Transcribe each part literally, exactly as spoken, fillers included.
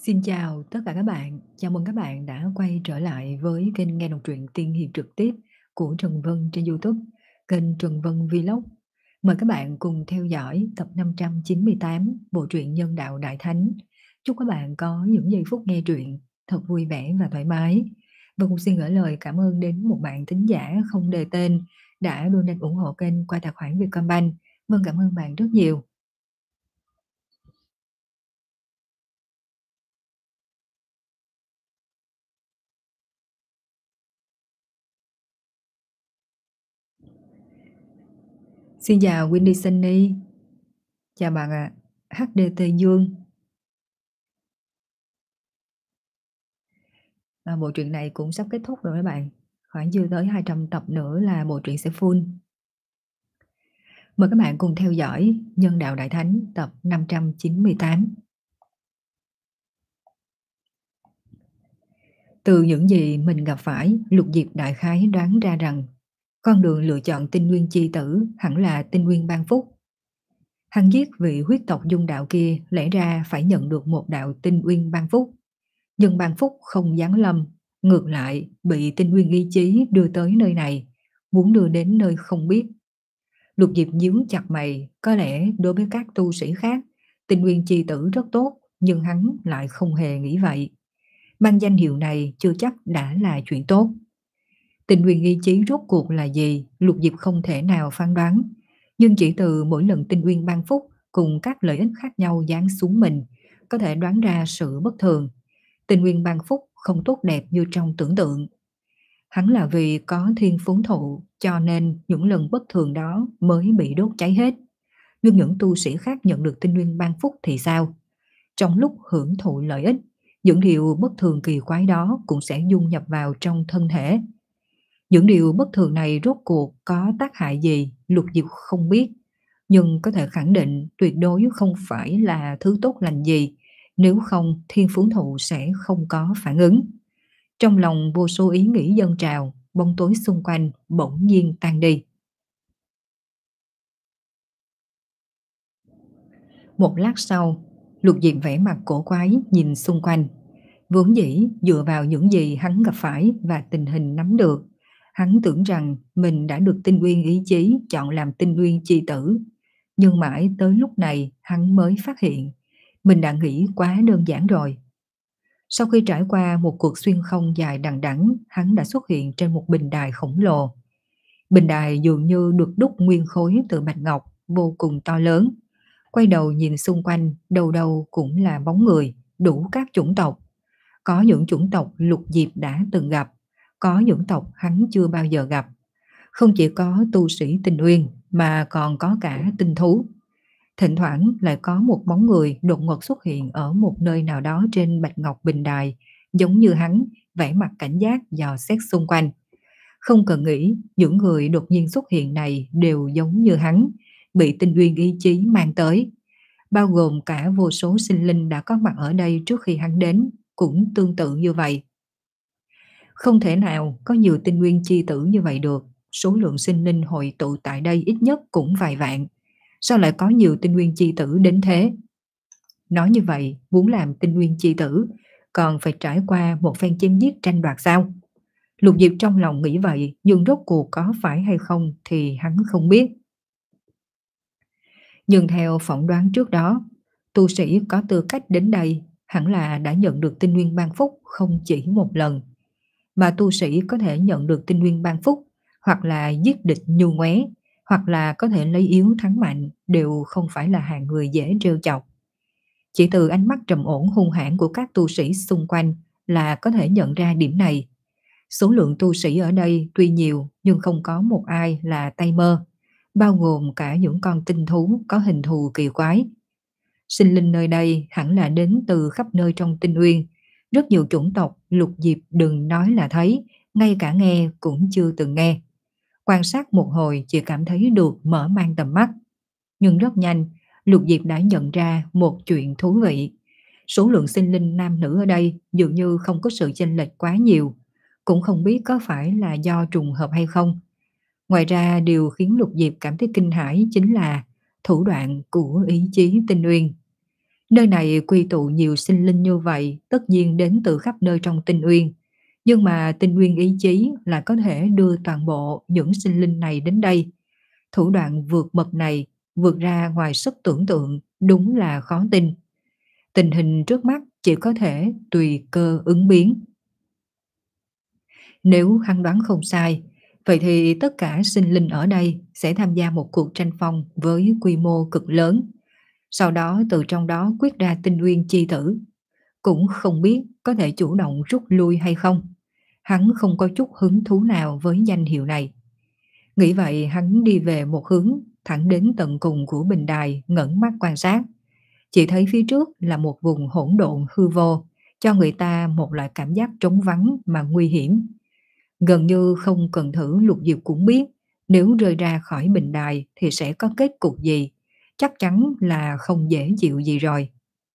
Xin chào tất cả các bạn, chào mừng các bạn đã quay trở lại với kênh nghe đọc truyện tiên hiệp trực tiếp của Trần Vân trên YouTube, kênh Trần Vân Vlog. Mời các bạn cùng theo dõi tập năm trăm chín mươi tám bộ truyện Nhân đạo Đại Thánh. Chúc các bạn có những giây phút nghe truyện thật vui vẻ và thoải mái. Và cũng xin gửi lời cảm ơn đến một bạn thính giả không đề tên đã donate ủng hộ kênh qua tài khoản Vietcombank. Vâng, cảm ơn bạn rất nhiều. Xin chào Windy Sunny. Chào bạn ạ. hát đê tê Dương. À, bộ truyện này cũng sắp kết thúc rồi các bạn. Khoảng chưa tới hai trăm tập nữa là bộ truyện sẽ full. Mời các bạn cùng theo dõi Nhân đạo Đại Thánh tập năm trăm chín mươi tám. Từ những gì mình gặp phải, Lục Diệp đại khái đoán ra rằng con đường lựa chọn tinh nguyên chi tử hẳn là tinh nguyên ban phúc. Hắn giết vị huyết tộc dung đạo kia lẽ ra phải nhận được một đạo tinh nguyên ban phúc. Nhưng ban phúc không giáng lâm, ngược lại bị tinh nguyên ý chí đưa tới nơi này, muốn đưa đến nơi không biết. Lục Diệp nhíu chặt mày, có lẽ đối với các tu sĩ khác, tinh nguyên chi tử rất tốt, nhưng hắn lại không hề nghĩ vậy. Mang danh hiệu này chưa chắc đã là chuyện tốt. Tinh nguyên ý chí rốt cuộc là gì, Lục Diệp không thể nào phán đoán, nhưng chỉ từ mỗi lần tinh nguyên ban phúc cùng các lợi ích khác nhau giáng xuống mình, có thể đoán ra sự bất thường. Tinh nguyên ban phúc không tốt đẹp như trong tưởng tượng. Hắn là vì có thiên phú thụ cho nên những lần bất thường đó mới bị đốt cháy hết. Nhưng những tu sĩ khác nhận được tinh nguyên ban phúc thì sao? Trong lúc hưởng thụ lợi ích, những điều bất thường kỳ quái đó cũng sẽ dung nhập vào trong thân thể. Những điều bất thường này rốt cuộc có tác hại gì, Lục Diệp không biết. Nhưng có thể khẳng định tuyệt đối không phải là thứ tốt lành gì, nếu không thiên phú thụ sẽ không có phản ứng. Trong lòng vô số ý nghĩ dâng trào, bóng tối xung quanh bỗng nhiên tan đi. Một lát sau, Lục Diệp vẻ mặt cổ quái nhìn xung quanh. Vốn dĩ dựa vào những gì hắn gặp phải và tình hình nắm được, hắn tưởng rằng mình đã được tinh nguyên ý chí chọn làm tinh nguyên chi tử. Nhưng mãi tới lúc này hắn mới phát hiện, mình đã nghĩ quá đơn giản rồi. Sau khi trải qua một cuộc xuyên không dài đằng đẵng, hắn đã xuất hiện trên một bình đài khổng lồ. Bình đài dường như được đúc nguyên khối từ bạch ngọc, vô cùng to lớn. Quay đầu nhìn xung quanh, đầu đầu cũng là bóng người, đủ các chủng tộc. Có những chủng tộc Lục Diệp đã từng gặp, có những tộc hắn chưa bao giờ gặp. Không chỉ có tu sĩ tinh uyên, mà còn có cả tinh thú. Thỉnh thoảng lại có một bóng người đột ngột xuất hiện ở một nơi nào đó trên bạch ngọc bình đài, giống như hắn, vẻ mặt cảnh giác dò xét xung quanh. Không cần nghĩ, những người đột nhiên xuất hiện này đều giống như hắn, bị tinh nguyên ý chí mang tới. Bao gồm cả vô số sinh linh đã có mặt ở đây trước khi hắn đến, cũng tương tự như vậy. Không thể nào có nhiều tinh nguyên chi tử như vậy được, số lượng sinh linh hội tụ tại đây ít nhất cũng vài vạn. Sao lại có nhiều tinh nguyên chi tử đến thế? Nói như vậy, muốn làm tinh nguyên chi tử, còn phải trải qua một phen chém giết tranh đoạt sao? Lục Diệp trong lòng nghĩ vậy, nhưng rốt cuộc có phải hay không thì hắn không biết. Nhưng theo phỏng đoán trước đó, tu sĩ có tư cách đến đây hẳn là đã nhận được tinh nguyên ban phúc không chỉ một lần. Mà tu sĩ có thể nhận được tinh nguyên ban phúc, hoặc là giết địch nhu ngoé, hoặc là có thể lấy yếu thắng mạnh, đều không phải là hạng người dễ trêu chọc. Chỉ từ ánh mắt trầm ổn hung hãn của các tu sĩ xung quanh là có thể nhận ra điểm này. Số lượng tu sĩ ở đây tuy nhiều nhưng không có một ai là tay mơ, bao gồm cả những con tinh thú có hình thù kỳ quái. Sinh linh nơi đây hẳn là đến từ khắp nơi trong tinh uyên. Rất nhiều chủng tộc Lục Diệp đừng nói là thấy, ngay cả nghe cũng chưa từng nghe. Quan sát một hồi chỉ cảm thấy được mở mang tầm mắt. Nhưng rất nhanh, Lục Diệp đã nhận ra một chuyện thú vị. Số lượng sinh linh nam nữ ở đây dường như không có sự chênh lệch quá nhiều. Cũng không biết có phải là do trùng hợp hay không. Ngoài ra điều khiến Lục Diệp cảm thấy kinh hãi chính là thủ đoạn của ý chí tinh uyên. Nơi này quy tụ nhiều sinh linh như vậy, tất nhiên đến từ khắp nơi trong tinh uyên. Nhưng mà tinh uyên ý chí là có thể đưa toàn bộ những sinh linh này đến đây. Thủ đoạn vượt bậc này, vượt ra ngoài sức tưởng tượng, đúng là khó tin. Tình hình trước mắt chỉ có thể tùy cơ ứng biến. Nếu hắn đoán không sai, vậy thì tất cả sinh linh ở đây sẽ tham gia một cuộc tranh phong với quy mô cực lớn. Sau đó từ trong đó quyết ra tinh uyên chi tử. Cũng không biết có thể chủ động rút lui hay không. Hắn không có chút hứng thú nào với danh hiệu này. Nghĩ vậy hắn đi về một hướng, thẳng đến tận cùng của bình đài, ngẩng mắt quan sát. Chỉ thấy phía trước là một vùng hỗn độn hư vô, cho người ta một loại cảm giác trống vắng mà nguy hiểm. Gần như không cần thử, Lục Diệp cũng biết, nếu rơi ra khỏi bình đài thì sẽ có kết cục gì. Chắc chắn là không dễ chịu gì rồi.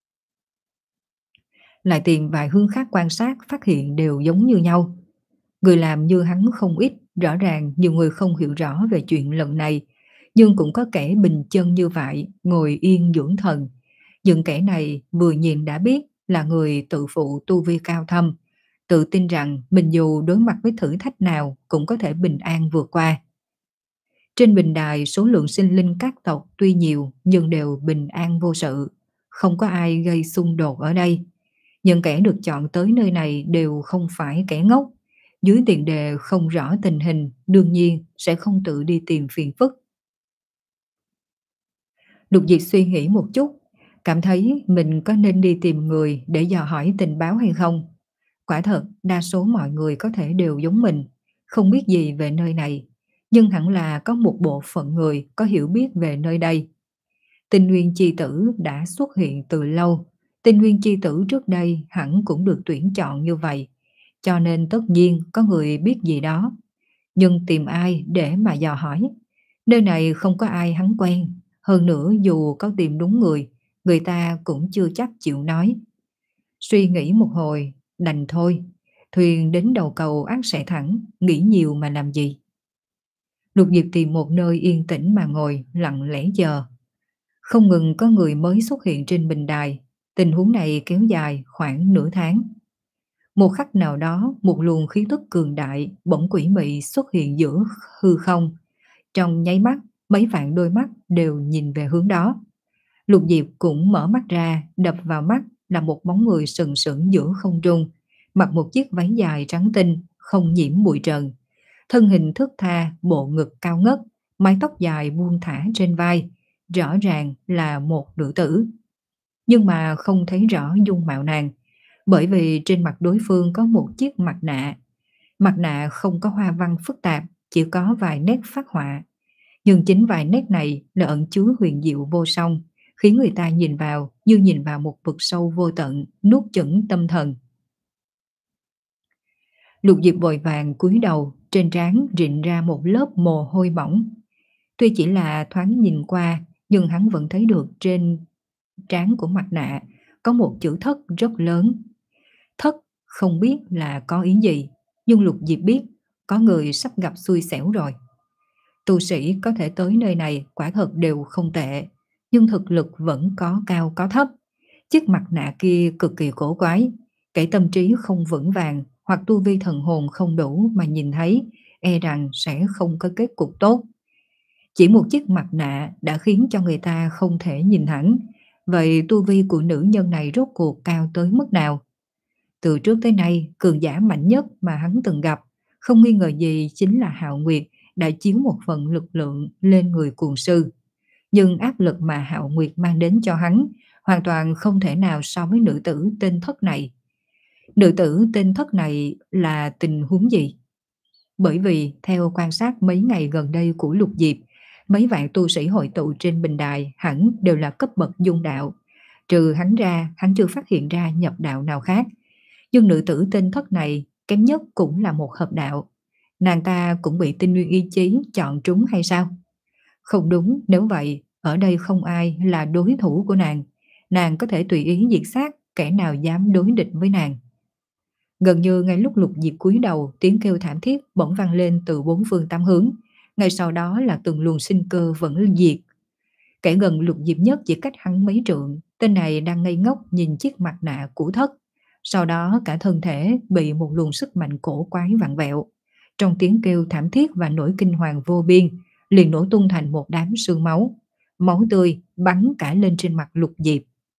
Lại tìm vài hướng khác quan sát, phát hiện đều giống như nhau. Người làm như hắn không ít, rõ ràng nhiều người không hiểu rõ về chuyện lần này, nhưng cũng có kẻ bình chân như vậy, ngồi yên dưỡng thần. Những kẻ này vừa nhìn đã biết là người tự phụ tu vi cao thâm, tự tin rằng mình dù đối mặt với thử thách nào cũng có thể bình an vượt qua. Trên bình đài số lượng sinh linh các tộc tuy nhiều nhưng đều bình an vô sự, không có ai gây xung đột ở đây. Những kẻ được chọn tới nơi này đều không phải kẻ ngốc, dưới tiền đề không rõ tình hình, đương nhiên sẽ không tự đi tìm phiền phức. Lục Diệp suy nghĩ một chút, cảm thấy mình có nên đi tìm người để dò hỏi tình báo hay không. Quả thật, đa số mọi người có thể đều giống mình, không biết gì về nơi này, nhưng hẳn là có một bộ phận người có hiểu biết về nơi đây. Tinh Nguyên chi tử đã xuất hiện từ lâu, Tinh Nguyên chi tử trước đây hẳn cũng được tuyển chọn như vậy, cho nên tất nhiên có người biết gì đó. Nhưng tìm ai để mà dò hỏi? Nơi này không có ai hắn quen, hơn nữa dù có tìm đúng người, người ta cũng chưa chắc chịu nói. Suy nghĩ một hồi, đành thôi, thuyền đến đầu cầu ắt sẽ thẳng, nghĩ nhiều mà làm gì. Lục Diệp tìm một nơi yên tĩnh mà ngồi, lặng lẽ chờ. Không ngừng có người mới xuất hiện trên bình đài, tình huống này kéo dài khoảng nửa tháng. Một khắc nào đó, một luồng khí tức cường đại, bỗng quỷ mị xuất hiện giữa hư không. Trong nháy mắt, mấy vạn đôi mắt đều nhìn về hướng đó. Lục Diệp cũng mở mắt ra, đập vào mắt là một bóng người sừng sững giữa không trung, mặc một chiếc váy dài trắng tinh, không nhiễm bụi trần. Thân hình thướt tha, bộ ngực cao ngất, mái tóc dài buông thả trên vai, rõ ràng là một nữ tử. Nhưng mà không thấy rõ dung mạo nàng, bởi vì trên mặt đối phương có một chiếc mặt nạ. Mặt nạ không có hoa văn phức tạp, chỉ có vài nét phác họa. Nhưng chính vài nét này là ẩn chứa huyền diệu vô song, khiến người ta nhìn vào như nhìn vào một vực sâu vô tận, nuốt chửng tâm thần. Lục Diệp vội vàng cúi đầu, trên trán rịn ra một lớp mồ hôi bỏng. Tuy chỉ là thoáng nhìn qua, nhưng hắn vẫn thấy được trên trán của mặt nạ có một chữ thất rất lớn. Thất không biết là có ý gì, nhưng Lục Diệp biết có người sắp gặp xui xẻo rồi. Tu sĩ có thể tới nơi này quả thật đều không tệ, nhưng thực lực vẫn có cao có thấp. Chiếc mặt nạ kia cực kỳ cổ quái, kẻ tâm trí không vững vàng hoặc tu vi thần hồn không đủ mà nhìn thấy, e rằng sẽ không có kết cục tốt. Chỉ một chiếc mặt nạ đã khiến cho người ta không thể nhìn thẳng. Vậy tu vi của nữ nhân này rốt cuộc cao tới mức nào? Từ trước tới nay, cường giả mạnh nhất mà hắn từng gặp, không nghi ngờ gì chính là Hạo Nguyệt đã chiếu một phần lực lượng lên người cuồng sư. Nhưng áp lực mà Hạo Nguyệt mang đến cho hắn hoàn toàn không thể nào so với nữ tử tên Thất này. Nữ tử tên Thất này là tình huống gì? Bởi vì theo quan sát mấy ngày gần đây của Lục Diệp, mấy vạn tu sĩ hội tụ trên bình đài hẳn đều là cấp bậc dung đạo. Trừ hắn ra, hắn chưa phát hiện ra nhập đạo nào khác. Nhưng nữ tử tên Thất này kém nhất cũng là một hợp đạo. Nàng ta cũng bị tinh nguyên ý chí chọn trúng hay sao? Không đúng, nếu vậy, ở đây không ai là đối thủ của nàng. Nàng có thể tùy ý diệt sát kẻ nào dám đối địch với nàng. Gần như ngay lúc Lục Diệp cúi đầu, tiếng kêu thảm thiết bỗng vang lên từ bốn phương tám hướng. Ngay sau đó là từng luồng sinh cơ vẫn diệt. Kẻ gần Lục Diệp Nhất chỉ cách hắn mấy trượng, tên này đang ngây ngốc nhìn chiếc mặt nạ của Thất. Sau đó cả thân thể bị một luồng sức mạnh cổ quái vặn vẹo. Trong tiếng kêu thảm thiết và nỗi kinh hoàng vô biên, liền nổ tung thành một đám sương máu. Máu tươi bắn cả lên trên mặt Lục Diệp.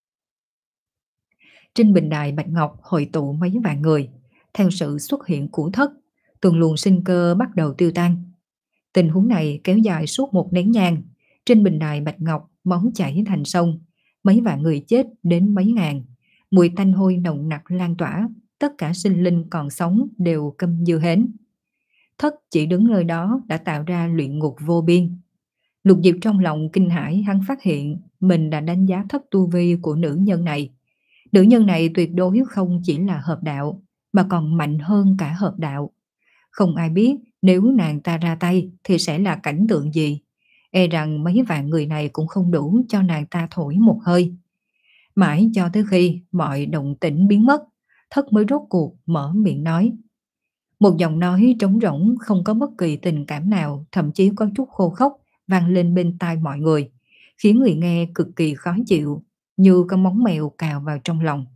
Trên bình đài bạch ngọc hội tụ mấy vạn người. Theo sự xuất hiện của Thất, từng luồng sinh cơ bắt đầu tiêu tan. Tình huống này kéo dài suốt một nén nhang. Trên bình đài bạch ngọc máu chảy thành sông. Mấy vạn người chết đến mấy ngàn. Mùi tanh hôi nồng nặc lan tỏa. Tất cả sinh linh còn sống đều câm như hến. Thất chỉ đứng nơi đó đã tạo ra luyện ngục vô biên. Lục Diệp trong lòng kinh hãi, hắn phát hiện mình đã đánh giá thấp tu vi của nữ nhân này. Nữ nhân này tuyệt đối không chỉ là hợp đạo, mà còn mạnh hơn cả hợp đạo. Không ai biết nếu nàng ta ra tay thì sẽ là cảnh tượng gì. E rằng mấy vạn người này cũng không đủ cho nàng ta thổi một hơi. Mãi cho tới khi mọi động tĩnh biến mất, Thất mới rốt cuộc mở miệng nói. Một giọng nói trống rỗng không có bất kỳ tình cảm nào, thậm chí có chút khô khốc vang lên bên tai mọi người, khiến người nghe cực kỳ khó chịu, như có móng mèo cào vào trong lòng.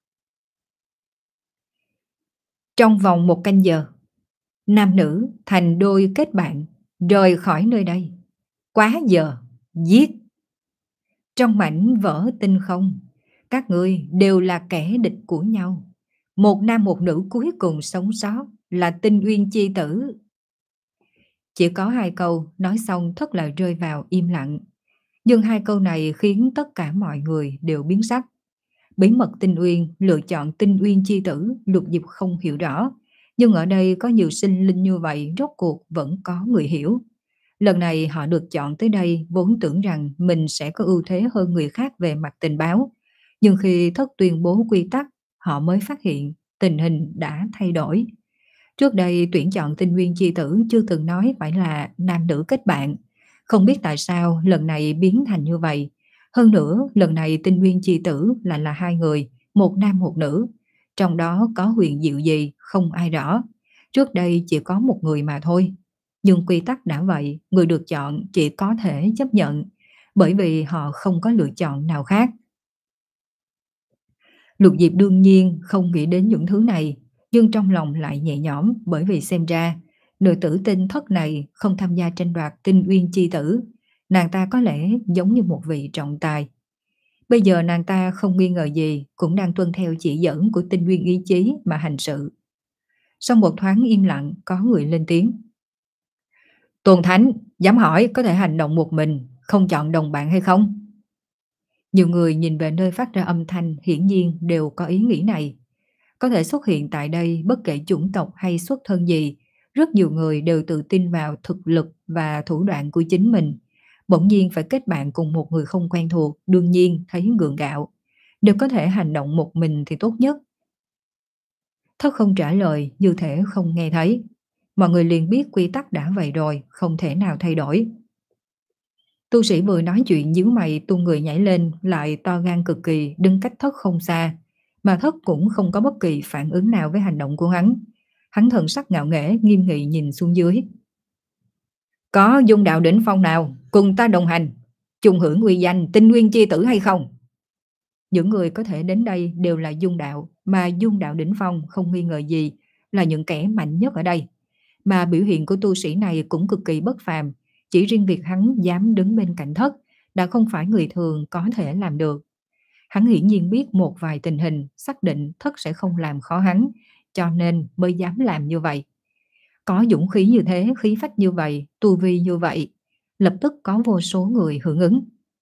Trong vòng một canh giờ, nam nữ thành đôi kết bạn, rời khỏi nơi đây. Quá giờ, giết. Trong mảnh vỡ tinh không, các người đều là kẻ địch của nhau. Một nam một nữ cuối cùng sống sót là Tinh Uyên chi tử. Chỉ có hai câu nói xong Thất lại rơi vào im lặng. Nhưng hai câu này khiến tất cả mọi người đều biến sắc. Bí mật Tinh Uyên lựa chọn Tinh Uyên chi tử, Lục Diệp không hiểu rõ. Nhưng ở đây có nhiều sinh linh như vậy, rốt cuộc vẫn có người hiểu. Lần này họ được chọn tới đây vốn tưởng rằng mình sẽ có ưu thế hơn người khác về mặt tình báo. Nhưng khi Thất tuyên bố quy tắc, họ mới phát hiện tình hình đã thay đổi. Trước đây tuyển chọn Tinh Nguyên chi tử chưa từng nói phải là nam nữ kết bạn. Không biết tại sao lần này biến thành như vậy. Hơn nữa lần này Tinh Nguyên chi tử lại là hai người, một nam một nữ. Trong đó có huyền diệu gì không ai rõ. Trước đây chỉ có một người mà thôi. Nhưng quy tắc đã vậy, người được chọn chỉ có thể chấp nhận. Bởi vì họ không có lựa chọn nào khác. Lục Diệp đương nhiên không nghĩ đến những thứ này. Nhưng trong lòng lại nhẹ nhõm, bởi vì xem ra nữ tử tinh Thất này không tham gia tranh đoạt Tinh Uyên chi tử. Nàng ta có lẽ giống như một vị trọng tài. Bây giờ nàng ta không nghi ngờ gì, cũng đang tuân theo chỉ dẫn của Tinh Uyên ý chí mà hành sự. Sau một thoáng im lặng, có người lên tiếng. Tuần Thánh, dám hỏi có thể hành động một mình, không chọn đồng bạn hay không? Nhiều người nhìn về nơi phát ra âm thanh, hiển nhiên đều có ý nghĩ này. Có thể xuất hiện tại đây bất kể chủng tộc hay xuất thân gì, rất nhiều người đều tự tin vào thực lực và thủ đoạn của chính mình. Bỗng nhiên phải kết bạn cùng một người không quen thuộc, đương nhiên thấy gượng gạo. Nếu có thể hành động một mình thì tốt nhất. Thất không trả lời, như thể không nghe thấy. Mọi người liền biết quy tắc đã vậy rồi, không thể nào thay đổi. Tu sĩ vừa nói chuyện nhíu mày tung người nhảy lên, lại to gan cực kỳ, đứng cách Thất không xa. Mà Thất cũng không có bất kỳ phản ứng nào với hành động của hắn. Hắn thần sắc ngạo nghễ, nghiêm nghị nhìn xuống dưới. Có dung đạo đỉnh phong nào cùng ta đồng hành, chung hưởng uy danh Tinh Nguyên chi tử hay không? Những người có thể đến đây đều là dung đạo, mà dung đạo đỉnh phong không nghi ngờ gì là những kẻ mạnh nhất ở đây. Mà biểu hiện của tu sĩ này cũng cực kỳ bất phàm, chỉ riêng việc hắn dám đứng bên cạnh Thất đã không phải người thường có thể làm được. Hắn hiển nhiên biết một vài tình hình, xác định Thất sẽ không làm khó hắn, cho nên mới dám làm như vậy. Có dũng khí như thế, khí phách như vậy, tu vi như vậy, lập tức có vô số người hưởng ứng.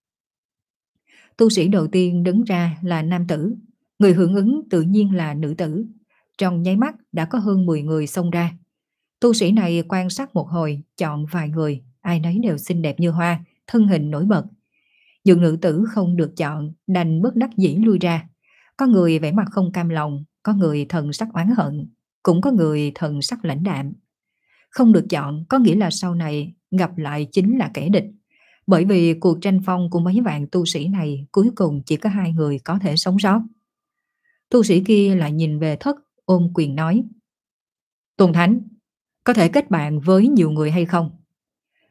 Tu sĩ đầu tiên đứng ra là nam tử, người hưởng ứng tự nhiên là nữ tử. Trong nháy mắt đã có hơn mười người xông ra. Tu sĩ này quan sát một hồi, chọn vài người, ai nấy đều xinh đẹp như hoa, thân hình nổi bật. Nhưng nữ tử không được chọn, đành bất đắc dĩ lui ra. Có người vẻ mặt không cam lòng, có người thần sắc oán hận, cũng có người thần sắc lãnh đạm. Không được chọn có nghĩa là sau này gặp lại chính là kẻ địch. Bởi vì cuộc tranh phong của mấy vạn tu sĩ này cuối cùng chỉ có hai người có thể sống sót. Tu sĩ kia lại nhìn về Thất, ôm quyền nói. Tôn Thánh, có thể kết bạn với nhiều người hay không?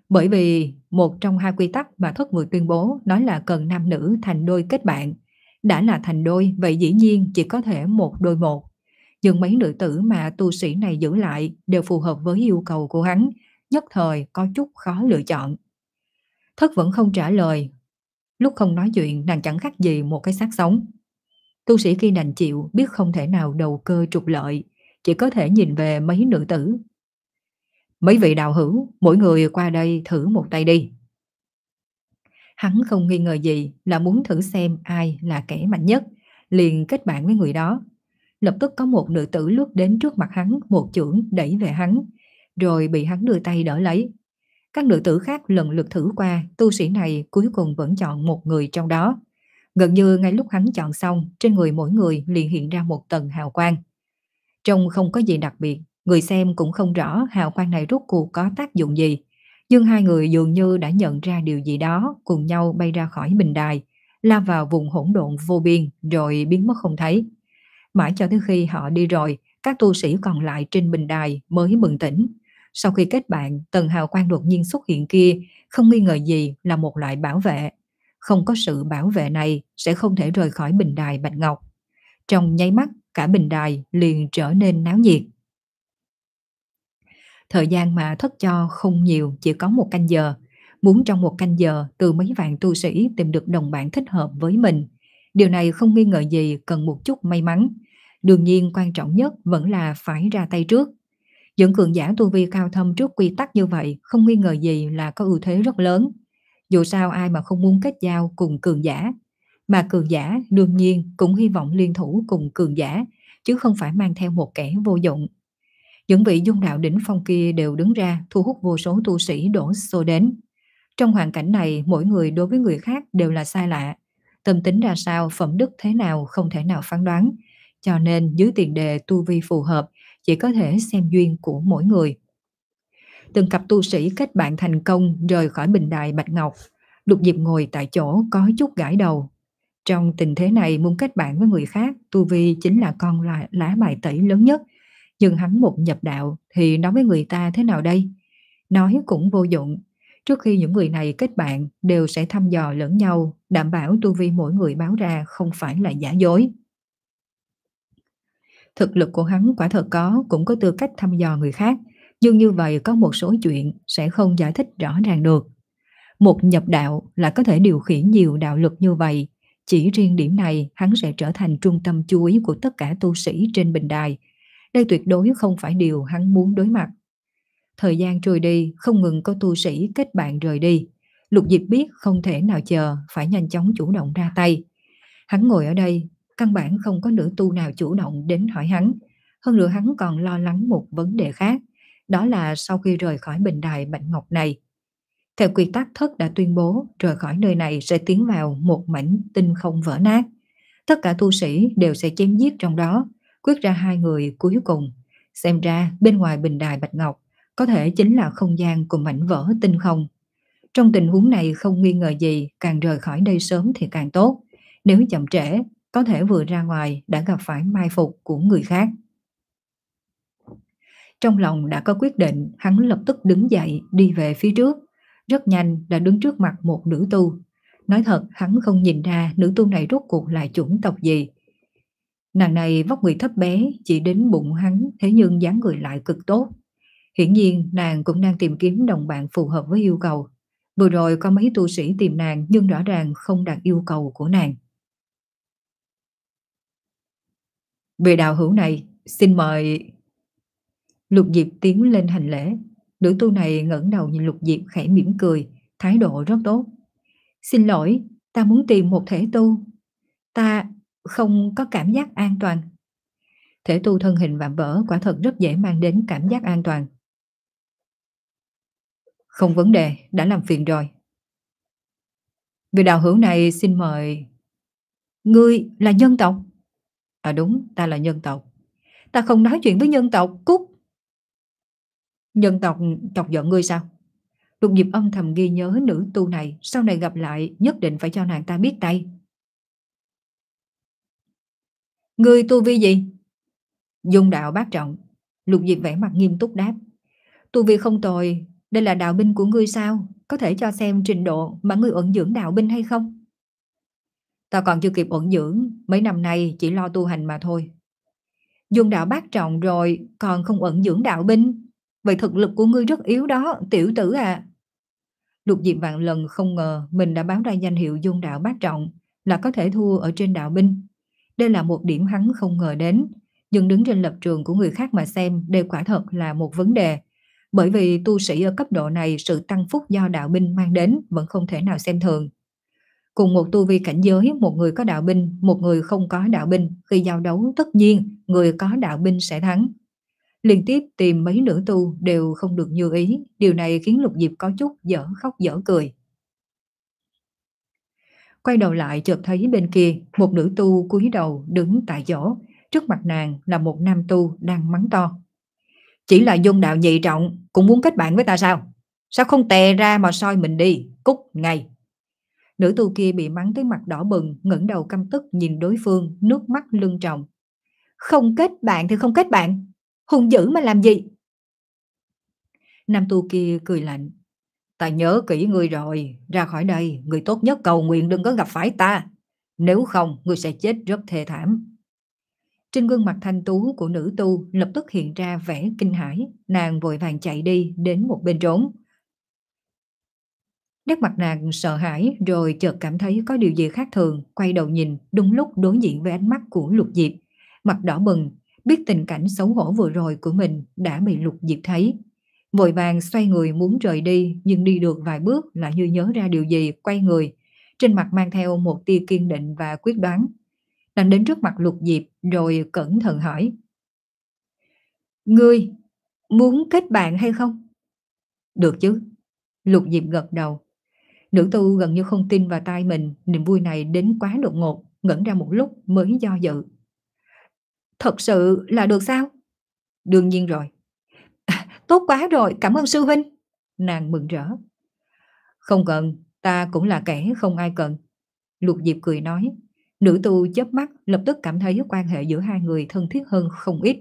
Bởi vì một trong hai quy tắc mà Thất vừa tuyên bố nói là cần nam nữ thành đôi kết bạn. Đã là thành đôi, vậy dĩ nhiên chỉ có thể một đôi một. Nhưng mấy nữ tử mà tu sĩ này giữ lại đều phù hợp với yêu cầu của hắn, nhất thời có chút khó lựa chọn. Thất vẫn không trả lời. Lúc không nói chuyện, nàng chẳng khác gì một cái xác sống. Tu sĩ kia đành chịu, biết không thể nào đầu cơ trục lợi, chỉ có thể nhìn về mấy nữ tử. Mấy vị đạo hữu, mỗi người qua đây thử một tay đi. Hắn không nghi ngờ gì là muốn thử xem ai là kẻ mạnh nhất, liền kết bạn với người đó. Lập tức có một nữ tử lướt đến trước mặt hắn, một chưởng đẩy về hắn, rồi bị hắn đưa tay đỡ lấy. Các nữ tử khác lần lượt thử qua, tu sĩ này cuối cùng vẫn chọn một người trong đó. Gần như ngay lúc hắn chọn xong, trên người mỗi người liền hiện ra một tầng hào quang. Trông không có gì đặc biệt, người xem cũng không rõ hào quang này rốt cuộc có tác dụng gì. Nhưng hai người dường như đã nhận ra điều gì đó, cùng nhau bay ra khỏi bình đài, lao vào vùng hỗn độn vô biên, rồi biến mất không thấy. Mãi cho tới khi họ đi rồi, các tu sĩ còn lại trên bình đài mới bừng tỉnh. Sau khi kết bạn, tầng hào quang đột nhiên xuất hiện kia, không nghi ngờ gì là một loại bảo vệ. Không có sự bảo vệ này sẽ không thể rời khỏi bình đài Bạch Ngọc. Trong nháy mắt, cả bình đài liền trở nên náo nhiệt. Thời gian mà Thất cho không nhiều, chỉ có một canh giờ. Muốn trong một canh giờ từ mấy vạn tu sĩ tìm được đồng bạn thích hợp với mình. Điều này không nghi ngờ gì cần một chút may mắn. Đương nhiên quan trọng nhất vẫn là phải ra tay trước. Những cường giả tu vi cao thâm trước quy tắc như vậy không nghi ngờ gì là có ưu thế rất lớn. Dù sao ai mà không muốn kết giao cùng cường giả. Mà cường giả đương nhiên cũng hy vọng liên thủ cùng cường giả, chứ không phải mang theo một kẻ vô dụng. Những vị dung đạo đỉnh phong kia đều đứng ra thu hút vô số tu sĩ đổ xô đến. Trong hoàn cảnh này, mỗi người đối với người khác đều là xa lạ. Tâm tính ra sao, phẩm đức thế nào không thể nào phán đoán. Cho nên dưới tiền đề tu vi phù hợp, chỉ có thể xem duyên của mỗi người. Từng cặp tu sĩ kết bạn thành công rời khỏi bình đài Bạch Ngọc. Lục Diệp ngồi tại chỗ có chút gãi đầu. Trong tình thế này muốn kết bạn với người khác, tu vi chính là con lá, lá bài tẩy lớn nhất. Nhưng hắn một nhập đạo thì nói với người ta thế nào đây? Nói cũng vô dụng. Trước khi những người này kết bạn đều sẽ thăm dò lẫn nhau, đảm bảo tu vi mỗi người báo ra không phải là giả dối. Thực lực của hắn quả thật có, cũng có tư cách thăm dò người khác, nhưng như vậy có một số chuyện sẽ không giải thích rõ ràng được. Một nhập đạo là có thể điều khiển nhiều đạo lực như vậy, chỉ riêng điểm này hắn sẽ trở thành trung tâm chú ý của tất cả tu sĩ trên bình đài. Đây tuyệt đối không phải điều hắn muốn đối mặt. Thời gian trôi đi, không ngừng có tu sĩ kết bạn rời đi. Lục Diệp biết không thể nào chờ, phải nhanh chóng chủ động ra tay. Hắn ngồi ở đây, căn bản không có nữ tu nào chủ động đến hỏi hắn. Hơn nữa hắn còn lo lắng một vấn đề khác, đó là sau khi rời khỏi bình đài Bạch Ngọc này. Theo quy tắc Thất đã tuyên bố, rời khỏi nơi này sẽ tiến vào một mảnh tinh không vỡ nát. Tất cả tu sĩ đều sẽ chém giết trong đó, quyết ra hai người cuối cùng. Xem ra bên ngoài bình đài Bạch Ngọc có thể chính là không gian cùng mảnh vỡ tinh không. Trong tình huống này không nghi ngờ gì, càng rời khỏi đây sớm thì càng tốt. Nếu chậm trễ, có thể vừa ra ngoài đã gặp phải mai phục của người khác. Trong lòng đã có quyết định, hắn lập tức đứng dậy đi về phía trước. Rất nhanh đã đứng trước mặt một nữ tu. Nói thật, hắn không nhìn ra nữ tu này rốt cuộc là chủng tộc gì. Nàng này vóc người thấp bé, chỉ đến bụng hắn, thế nhưng dáng người lại cực tốt. Hiển nhiên nàng cũng đang tìm kiếm đồng bạn phù hợp với yêu cầu. Vừa rồi có mấy tu sĩ tìm nàng nhưng rõ ràng không đạt yêu cầu của nàng. Về đạo hữu này, xin mời. Lục Diệp tiến lên hành lễ. Nữ tu này ngẩng đầu nhìn Lục Diệp khẽ mỉm cười, thái độ rất tốt. Xin lỗi, ta muốn tìm một thể tu. Ta không có cảm giác an toàn. Thể tu thân hình vạm vỡ quả thật rất dễ mang đến cảm giác an toàn. Không vấn đề, đã làm phiền rồi. Vị đạo hữu này xin mời. Ngươi là nhân tộc? À đúng, ta là nhân tộc. Ta không nói chuyện với nhân tộc, cút. Nhân tộc chọc giận ngươi sao? Lục Diệp âm thầm ghi nhớ nữ tu này, sau này gặp lại nhất định phải cho nàng ta biết tay. Ngươi tu vi gì? Dung đạo bát trọng. Lục Diệp vẻ mặt nghiêm túc đáp. Tu vi không tồi, Đây là đạo binh của ngươi sao? Có thể cho xem trình độ mà ngươi ẩn dưỡng đạo binh hay không? Ta còn chưa kịp ẩn dưỡng, mấy năm nay chỉ lo tu hành mà thôi. Dùng đạo bát trọng rồi còn không ẩn dưỡng đạo binh? Vậy thực lực của ngươi rất yếu đó, tiểu tử à. Lục Diệp vạn lần không ngờ mình đã báo ra danh hiệu dung đạo bát trọng là có thể thua ở trên đạo binh. Đây là một điểm hắn không ngờ đến, nhưng đứng trên lập trường của người khác mà xem đây quả thật là một vấn đề. Bởi vì tu sĩ ở cấp độ này sự tăng phúc do đạo binh mang đến vẫn không thể nào xem thường. Cùng một tu vi cảnh giới, một người có đạo binh, một người không có đạo binh, khi giao đấu tất nhiên người có đạo binh sẽ thắng. Liên tiếp tìm mấy nữ tu đều không được như ý, điều này khiến Lục Diệp có chút dở khóc dở cười. Quay đầu lại chợt thấy bên kia một nữ tu cúi đầu đứng tại chỗ, trước mặt nàng là một nam tu đang mắng to. Chỉ là dung đạo nhị trọng cũng muốn kết bạn với ta sao? Sao không tè ra mà soi mình đi, cút ngay. Nữ tu kia bị mắng tới mặt đỏ bừng, ngẩng đầu căm tức nhìn đối phương, nước mắt lưng tròng. Không kết bạn thì không kết bạn, hung dữ mà làm gì? Nam tu kia cười lạnh. Ta nhớ kỹ ngươi rồi, ra khỏi đây, người tốt nhất cầu nguyện đừng có gặp phải ta. Nếu không, ngươi sẽ chết rất thê thảm. Trên gương mặt thanh tú của nữ tu lập tức hiện ra vẻ kinh hãi, nàng vội vàng chạy đi đến một bên trốn. Nét mặt nàng sợ hãi rồi chợt cảm thấy có điều gì khác thường, quay đầu nhìn, đúng lúc đối diện với ánh mắt của Lục Diệp. Mặt đỏ bừng, biết tình cảnh xấu hổ vừa rồi của mình đã bị Lục Diệp thấy. Vội vàng xoay người muốn rời đi, nhưng đi được vài bước lại như nhớ ra điều gì, quay người. Trên mặt mang theo một tia kiên định và quyết đoán. Nàng đến trước mặt Lục Diệp rồi cẩn thận hỏi. Ngươi muốn kết bạn hay không? Được chứ. Lục Diệp gật đầu. Nữ tu gần như không tin vào tai mình, niềm vui này đến quá đột ngột, ngẩn ra một lúc mới do dự. Thật sự là được sao? Đương nhiên rồi. À, tốt quá rồi, cảm ơn sư huynh. Nàng mừng rỡ. Không cần, ta cũng là kẻ không ai cần. Lục Diệp cười nói. Nữ tu chớp mắt lập tức cảm thấy quan hệ giữa hai người thân thiết hơn không ít.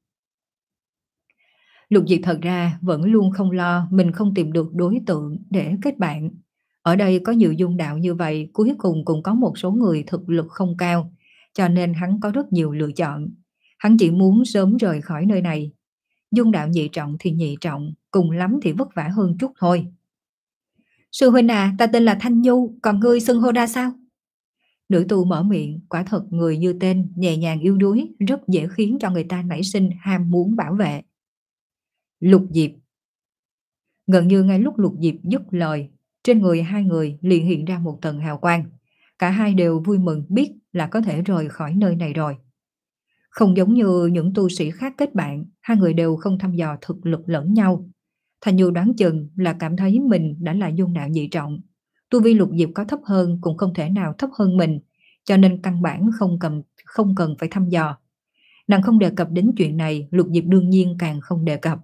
Lục Diệp thật ra vẫn luôn không lo mình không tìm được đối tượng để kết bạn. Ở đây có nhiều dung đạo như vậy, cuối cùng cũng có một số người thực lực không cao, cho nên hắn có rất nhiều lựa chọn. Hắn chỉ muốn sớm rời khỏi nơi này. Dung đạo nhị trọng thì nhị trọng, cùng lắm thì vất vả hơn chút thôi. Sư huynh à, ta tên là Thanh Nhu, còn ngươi xưng hô ra sao? Nữ tu mở miệng, quả thật người như tên, nhẹ nhàng yếu đuối, rất dễ khiến cho người ta nảy sinh ham muốn bảo vệ. Lục Diệp. Gần như ngay lúc Lục Diệp dứt lời, trên người hai người liền hiện ra một tầng hào quang. Cả hai đều vui mừng biết là có thể rời khỏi nơi này rồi. Không giống như những tu sĩ khác kết bạn, hai người đều không thăm dò thực lực lẫn nhau. Thanh Nhu đoán chừng là cảm thấy mình đã là dung đạo nhị trọng. Tu vi Lục Diệp có thấp hơn cũng không thể nào thấp hơn mình, cho nên căn bản không cần, không cần phải thăm dò. Nàng không đề cập đến chuyện này, Lục Diệp đương nhiên càng không đề cập.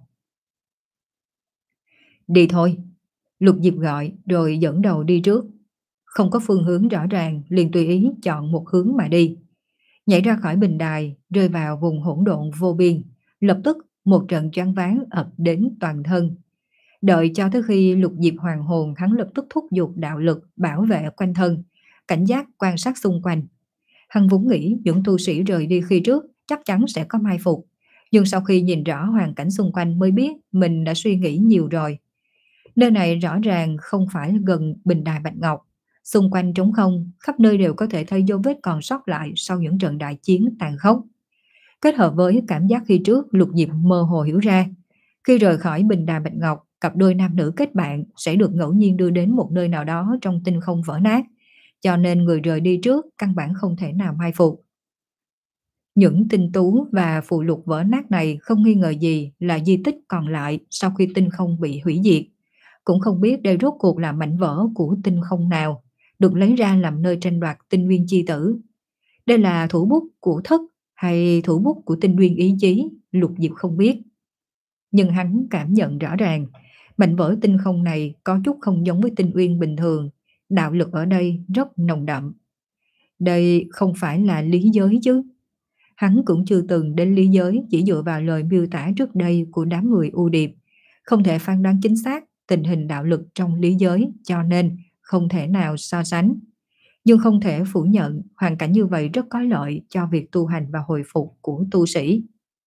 Đi thôi. Lục Diệp gọi rồi dẫn đầu đi trước. Không có phương hướng rõ ràng, liền tùy ý chọn một hướng mà đi. Nhảy ra khỏi bình đài, rơi vào vùng hỗn độn vô biên. Lập tức một trận choáng váng ập đến toàn thân. Đợi cho tới khi Lục Diệp hoàn hồn, hắn lập tức thúc giục đạo lực bảo vệ quanh thân, cảnh giác quan sát xung quanh. Hắn vốn nghĩ những tu sĩ rời đi khi trước chắc chắn sẽ có mai phục, nhưng sau khi nhìn rõ hoàn cảnh xung quanh mới biết mình đã suy nghĩ nhiều rồi. Nơi này rõ ràng không phải gần bình đài Bạch Ngọc, xung quanh trống không, khắp nơi đều có thể thấy dấu vết còn sót lại sau những trận đại chiến tàn khốc. Kết hợp với cảm giác khi trước, Lục Diệp mơ hồ hiểu ra, khi rời khỏi bình đài Bạch Ngọc, cặp đôi nam nữ kết bạn sẽ được ngẫu nhiên đưa đến một nơi nào đó trong tinh không vỡ nát, cho nên người rời đi trước căn bản không thể nào mai phục. Những tinh tú và phụ lục vỡ nát này không nghi ngờ gì là di tích còn lại sau khi tinh không bị hủy diệt. Cũng không biết đây rốt cuộc là mảnh vỡ của tinh không nào, được lấy ra làm nơi tranh đoạt tinh nguyên chi tử. Đây là thủ bút của Thất hay thủ bút của tinh nguyên ý chí, Lục Diệp không biết. Nhưng hắn cảm nhận rõ ràng, mảnh vỡ tinh không này có chút không giống với tinh uyên bình thường, đạo lực ở đây rất nồng đậm. Đây không phải là lý giới chứ? Hắn cũng chưa từng đến lý giới, chỉ dựa vào lời miêu tả trước đây của đám người U Điệp, không thể phán đoán chính xác tình hình đạo lực trong lý giới, cho nên không thể nào so sánh. Nhưng không thể phủ nhận hoàn cảnh như vậy rất có lợi cho việc tu hành và hồi phục của tu sĩ.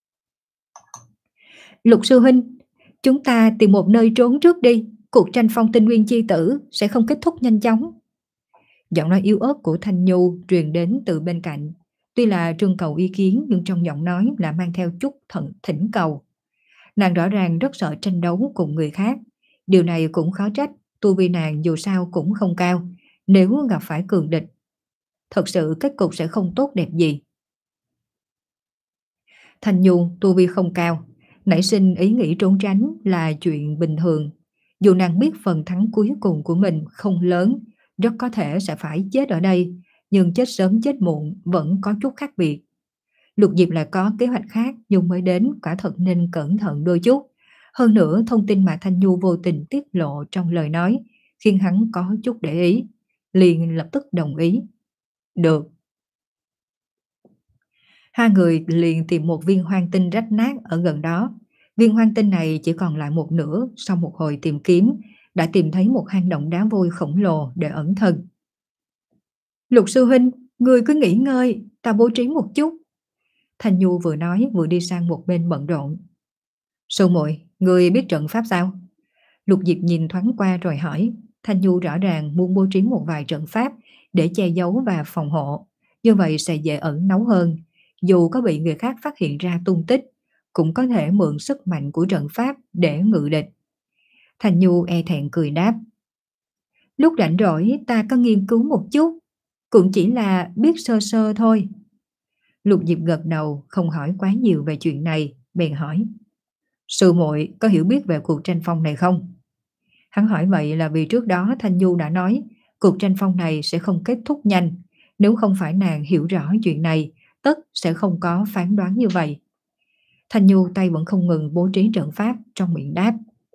Lục sư huynh, chúng ta tìm một nơi trốn trước đi, cuộc tranh phong tinh nguyên chi tử sẽ không kết thúc nhanh chóng. Giọng nói yếu ớt của Thanh Nhu truyền đến từ bên cạnh. Tuy là trưng cầu ý kiến nhưng trong giọng nói là mang theo chút thận thỉnh cầu. Nàng rõ ràng rất sợ tranh đấu cùng người khác. Điều này cũng khó trách, tu vi nàng dù sao cũng không cao. Nếu gặp phải cường địch, thật sự kết cục sẽ không tốt đẹp gì. Thanh Nhu tu vi không cao, nảy sinh ý nghĩ trốn tránh là chuyện bình thường. Dù nàng biết phần thắng cuối cùng của mình không lớn, rất có thể sẽ phải chết ở đây, nhưng chết sớm chết muộn vẫn có chút khác biệt. Lục Diệp lại có kế hoạch khác nhưng mới đến, quả thật nên cẩn thận đôi chút. Hơn nữa thông tin mà Thanh Nhu vô tình tiết lộ trong lời nói khiến hắn có chút để ý, liền lập tức đồng ý. Được. Hai người liền tìm một viên hoang tinh rách nát ở gần đó. Viên hoang tinh này chỉ còn lại một nửa, sau một hồi tìm kiếm, đã tìm thấy một hang động đá vôi khổng lồ để ẩn thân. Lục sư huynh, người cứ nghỉ ngơi, ta bố trí một chút. Thanh Nhu vừa nói vừa đi sang một bên bận rộn. Sư muội, người biết trận pháp sao? Lục Diệp nhìn thoáng qua rồi hỏi. Thanh Nhu rõ ràng muốn bố trí một vài trận pháp để che giấu và phòng hộ, như vậy sẽ dễ ẩn náu hơn. Dù có bị người khác phát hiện ra tung tích, cũng có thể mượn sức mạnh của trận pháp để ngự địch. Thanh Nhu e thẹn cười đáp. Lúc rảnh rỗi ta có nghiên cứu một chút, cũng chỉ là biết sơ sơ thôi. Lục Diệp gật đầu, không hỏi quá nhiều về chuyện này, bèn hỏi. Sư muội có hiểu biết về cuộc tranh phong này không? Hắn hỏi vậy là vì trước đó Thanh Nhu đã nói cuộc tranh phong này sẽ không kết thúc nhanh. Nếu không phải nàng hiểu rõ chuyện này, tất sẽ không có phán đoán như vậy. Thanh Nhu tay vẫn không ngừng bố trí trận pháp, trong miệng đáp.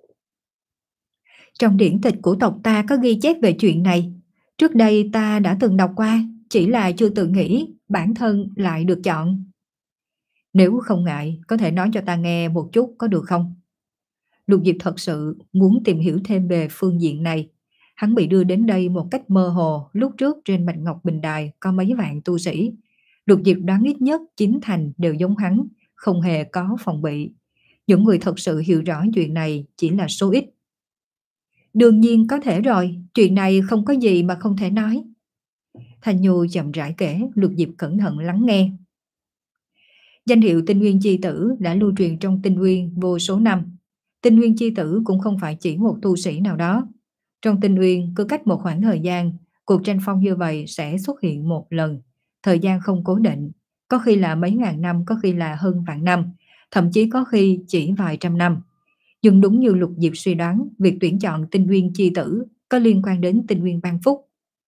Trong điển tịch của tộc ta có ghi chép về chuyện này. Trước đây ta đã từng đọc qua, chỉ là chưa từng nghĩ bản thân lại được chọn. Nếu không ngại, có thể nói cho ta nghe một chút có được không? Lục Diệp thật sự muốn tìm hiểu thêm về phương diện này. Hắn bị đưa đến đây một cách mơ hồ, lúc trước trên Bạch Ngọc Bình Đài có mấy vạn tu sĩ. Lục Diệp đoán ít nhất chín thành đều giống hắn, không hề có phòng bị. Những người thật sự hiểu rõ chuyện này chỉ là số ít. Đương nhiên có thể rồi, chuyện này không có gì mà không thể nói. Thanh Nhu chậm rãi kể, Lục Diệp cẩn thận lắng nghe. Danh hiệu Tinh Nguyên Chi Tử đã lưu truyền trong Tinh Nguyên vô số năm. Tinh Nguyên Chi Tử cũng không phải chỉ một tu sĩ nào đó. Trong Tinh Nguyên, cứ cách một khoảng thời gian, cuộc tranh phong như vậy sẽ xuất hiện một lần. Thời gian không cố định, có khi là mấy ngàn năm, có khi là hơn vạn năm, thậm chí có khi chỉ vài trăm năm. Nhưng đúng như Lục Diệp suy đoán, việc tuyển chọn Tinh Nguyên Chi Tử có liên quan đến Tinh Nguyên Ban Phúc.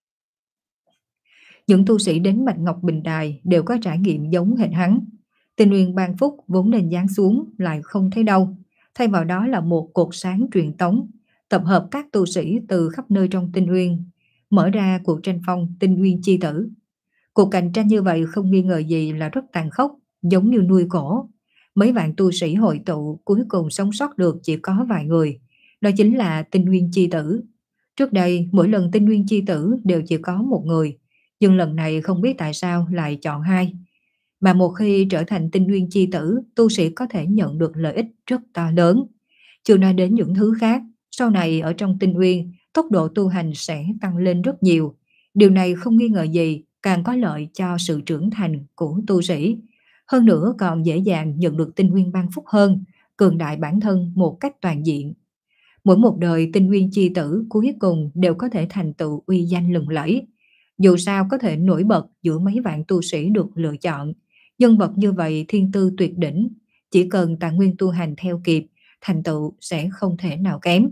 Những tu sĩ đến Bạch Ngọc Bình Đài đều có trải nghiệm giống hệt hắn. Tinh Nguyên Ban Phúc vốn nên giáng xuống lại không thấy đâu. Thay vào đó là một cột sáng truyền tống, tập hợp các tu sĩ từ khắp nơi trong Tinh Nguyên, mở ra cuộc tranh phong Tinh Nguyên Chi Tử. Cuộc cạnh tranh như vậy không nghi ngờ gì là rất tàn khốc, giống như nuôi cổ. Mấy vạn tu sĩ hội tụ, cuối cùng sống sót được chỉ có vài người. Đó chính là Tinh Nguyên Chi Tử. Trước đây, mỗi lần Tinh Nguyên Chi Tử đều chỉ có một người, nhưng lần này không biết tại sao lại chọn hai. Mà một khi trở thành Tinh Nguyên Chi Tử, tu sĩ có thể nhận được lợi ích rất to lớn. Chưa nói đến những thứ khác, sau này ở trong Tinh Nguyên, tốc độ tu hành sẽ tăng lên rất nhiều. Điều này không nghi ngờ gì, càng có lợi cho sự trưởng thành của tu sĩ. Hơn nữa còn dễ dàng nhận được Tinh Nguyên Ban Phúc hơn, cường đại bản thân một cách toàn diện. Mỗi một đời Tinh Nguyên Chi Tử cuối cùng đều có thể thành tựu uy danh lừng lẫy. Dù sao có thể nổi bật giữa mấy vạn tu sĩ được lựa chọn. Nhân vật như vậy thiên tư tuyệt đỉnh, chỉ cần tài nguyên tu hành theo kịp, thành tựu sẽ không thể nào kém.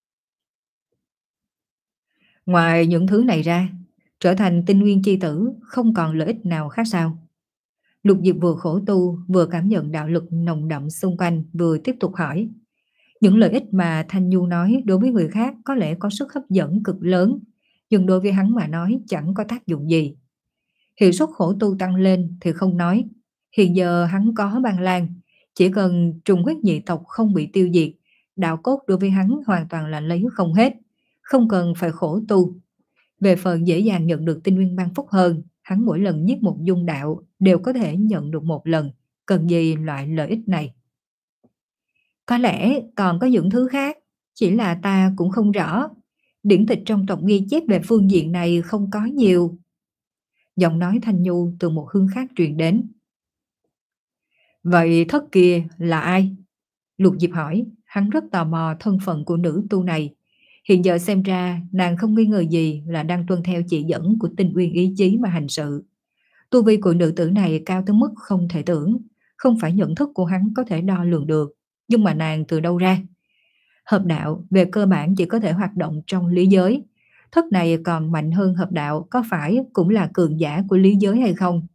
Ngoài những thứ này ra, trở thành Tinh Nguyên Chi Tử không còn lợi ích nào khác sao? Lục Diệp vừa khổ tu, vừa cảm nhận đạo lực nồng đậm xung quanh, vừa tiếp tục hỏi. Những lợi ích mà Thanh Nhu nói đối với người khác có lẽ có sức hấp dẫn cực lớn, nhưng đối với hắn mà nói chẳng có tác dụng gì. Hiệu suất khổ tu tăng lên thì không nói. Hiện giờ hắn có Ban Lan, chỉ cần trùng huyết nhị tộc không bị tiêu diệt, đạo cốt đối với hắn hoàn toàn là lấy không hết, không cần phải khổ tu. Về phần dễ dàng nhận được tinh nguyên ban phúc hơn, hắn mỗi lần giết một dung đạo đều có thể nhận được một lần, cần gì loại lợi ích này. Có lẽ còn có những thứ khác, chỉ là ta cũng không rõ. Điển tịch trong tộc ghi chép về phương diện này không có nhiều. Giọng nói thanh nhu từ một hướng khác truyền đến. Vậy thất kia là ai? Lục Diệp hỏi, hắn rất tò mò thân phận của nữ tu này. Hiện giờ xem ra nàng không nghi ngờ gì là đang tuân theo chỉ dẫn của tinh uyên ý chí mà hành sự. Tu vi của nữ tử này cao tới mức không thể tưởng, không phải nhận thức của hắn có thể đo lường được. Nhưng mà nàng từ đâu ra? Hợp đạo về cơ bản chỉ có thể hoạt động trong lý giới. Thất này còn mạnh hơn hợp đạo, có phải cũng là cường giả của lý giới hay không?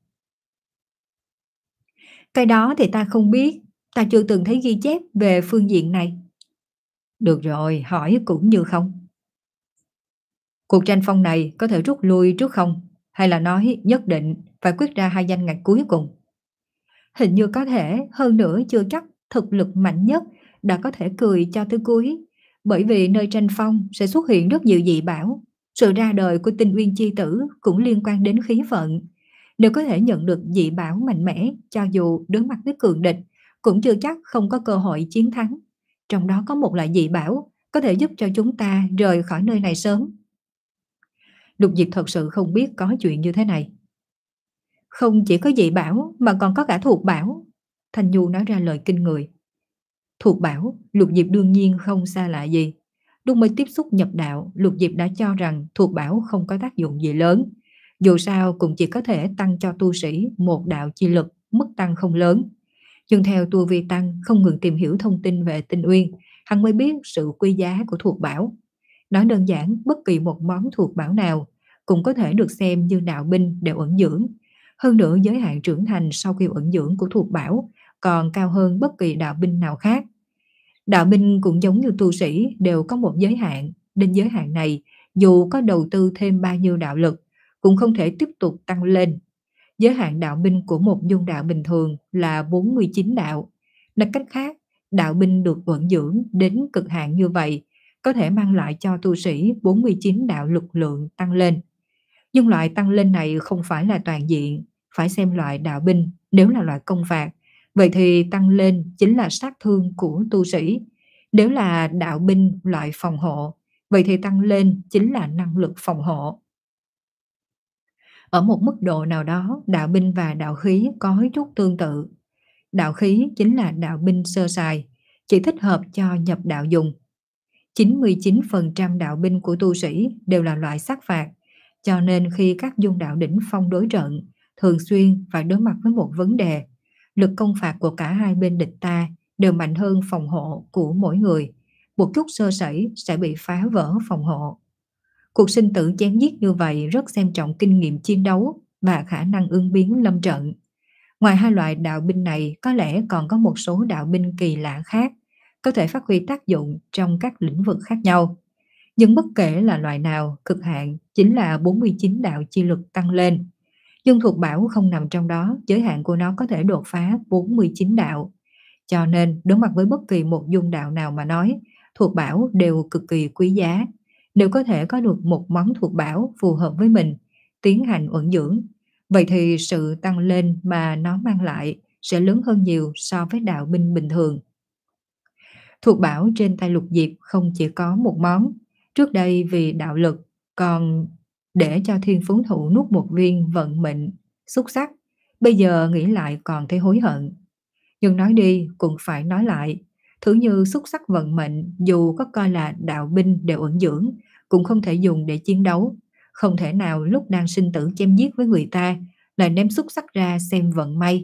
Cái đó thì ta không biết, ta chưa từng thấy ghi chép về phương diện này. Được rồi, hỏi cũng như không. Cuộc tranh phong này có thể rút lui trước không? Hay là nói nhất định phải quyết ra hai danh ngạch cuối cùng? Hình như có thể, hơn nữa chưa chắc thực lực mạnh nhất đã có thể cười cho tới cuối. Bởi vì nơi tranh phong sẽ xuất hiện rất nhiều dị bảo. Sự ra đời của tinh uyên chi tử cũng liên quan đến khí vận. Nếu có thể nhận được dị bảo mạnh mẽ, cho dù đối mặt với cường địch, cũng chưa chắc không có cơ hội chiến thắng. Trong đó có một loại dị bảo có thể giúp cho chúng ta rời khỏi nơi này sớm. Lục Diệp thật sự không biết có chuyện như thế này. Không chỉ có dị bảo mà còn có cả thuộc bảo. Thanh Nhu nói ra lời kinh người. Thuộc bảo, Lục Diệp đương nhiên không xa lạ gì. Lúc mới tiếp xúc nhập đạo, Lục Diệp đã cho rằng thuộc bảo không có tác dụng gì lớn. Dù sao cũng chỉ có thể tăng cho tu sĩ một đạo chi lực, mức tăng không lớn. Nhưng theo tu vi tăng, không ngừng tìm hiểu thông tin về tinh uyên, hắn mới biết sự quý giá của thuộc bảo. Nói đơn giản, bất kỳ một món thuộc bảo nào cũng có thể được xem như đạo binh đều ẩn dưỡng. Hơn nữa giới hạn trưởng thành sau khi ẩn dưỡng của thuộc bảo còn cao hơn bất kỳ đạo binh nào khác. Đạo binh cũng giống như tu sĩ đều có một giới hạn, đến giới hạn này dù có đầu tư thêm bao nhiêu đạo lực cũng không thể tiếp tục tăng lên. Giới hạn đạo binh của một dung đạo bình thường là bốn mươi chín đạo. Nói cách khác, đạo binh được ẩn dưỡng đến cực hạn như vậy có thể mang lại cho tu sĩ bốn mươi chín đạo lực lượng tăng lên. Nhưng loại tăng lên này không phải là toàn diện, phải xem loại đạo binh. Nếu là loại công phạt, vậy thì tăng lên chính là sát thương của tu sĩ. Nếu là đạo binh loại phòng hộ, vậy thì tăng lên chính là năng lực phòng hộ. Ở một mức độ nào đó, đạo binh và đạo khí có chút tương tự. Đạo khí chính là đạo binh sơ sài, chỉ thích hợp cho nhập đạo dùng. chín mươi chín phần trăm đạo binh của tu sĩ đều là loại sát phạt, cho nên khi các dung đạo đỉnh phong đối trận, thường xuyên phải đối mặt với một vấn đề. Lực công phạt của cả hai bên địch ta đều mạnh hơn phòng hộ của mỗi người. Một chút sơ sẩy sẽ bị phá vỡ phòng hộ. Cuộc sinh tử chém giết như vậy rất xem trọng kinh nghiệm chiến đấu và khả năng ứng biến lâm trận. Ngoài hai loại đạo binh này, có lẽ còn có một số đạo binh kỳ lạ khác, có thể phát huy tác dụng trong các lĩnh vực khác nhau. Nhưng bất kể là loại nào, cực hạn chính là bốn mươi chín đạo chi lực tăng lên. Nhưng thuộc bảo không nằm trong đó, giới hạn của nó có thể đột phá bốn mươi chín đạo. Cho nên, đối mặt với bất kỳ một dung đạo nào mà nói, thuộc bảo đều cực kỳ quý giá. Nếu có thể có được một món thuộc bảo phù hợp với mình, tiến hành ẩn dưỡng, vậy thì sự tăng lên mà nó mang lại sẽ lớn hơn nhiều so với đạo binh bình thường. Thuộc bảo trên tay Lục Diệp không chỉ có một món. Trước đây vì đạo lực, còn để cho thiên phú thụ nuốt một viên vận mệnh xúc sắc. Bây giờ nghĩ lại còn thấy hối hận. Nhưng nói đi cũng phải nói lại. Thử như xúc sắc vận mệnh dù có coi là đạo binh đều ẩn dưỡng, cũng không thể dùng để chiến đấu. Không thể nào lúc đang sinh tử chém giết với người ta lại đem xúc sắc ra xem vận may.